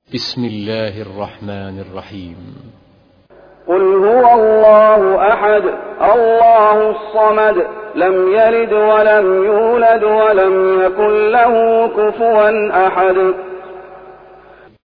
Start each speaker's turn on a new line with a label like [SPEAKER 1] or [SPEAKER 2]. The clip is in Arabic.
[SPEAKER 1] بسم الله الرحمن الرحيم.
[SPEAKER 2] قل هو الله أحد الله الصمد لم يلد ولم يولد ولم يكن له كفوا أحد.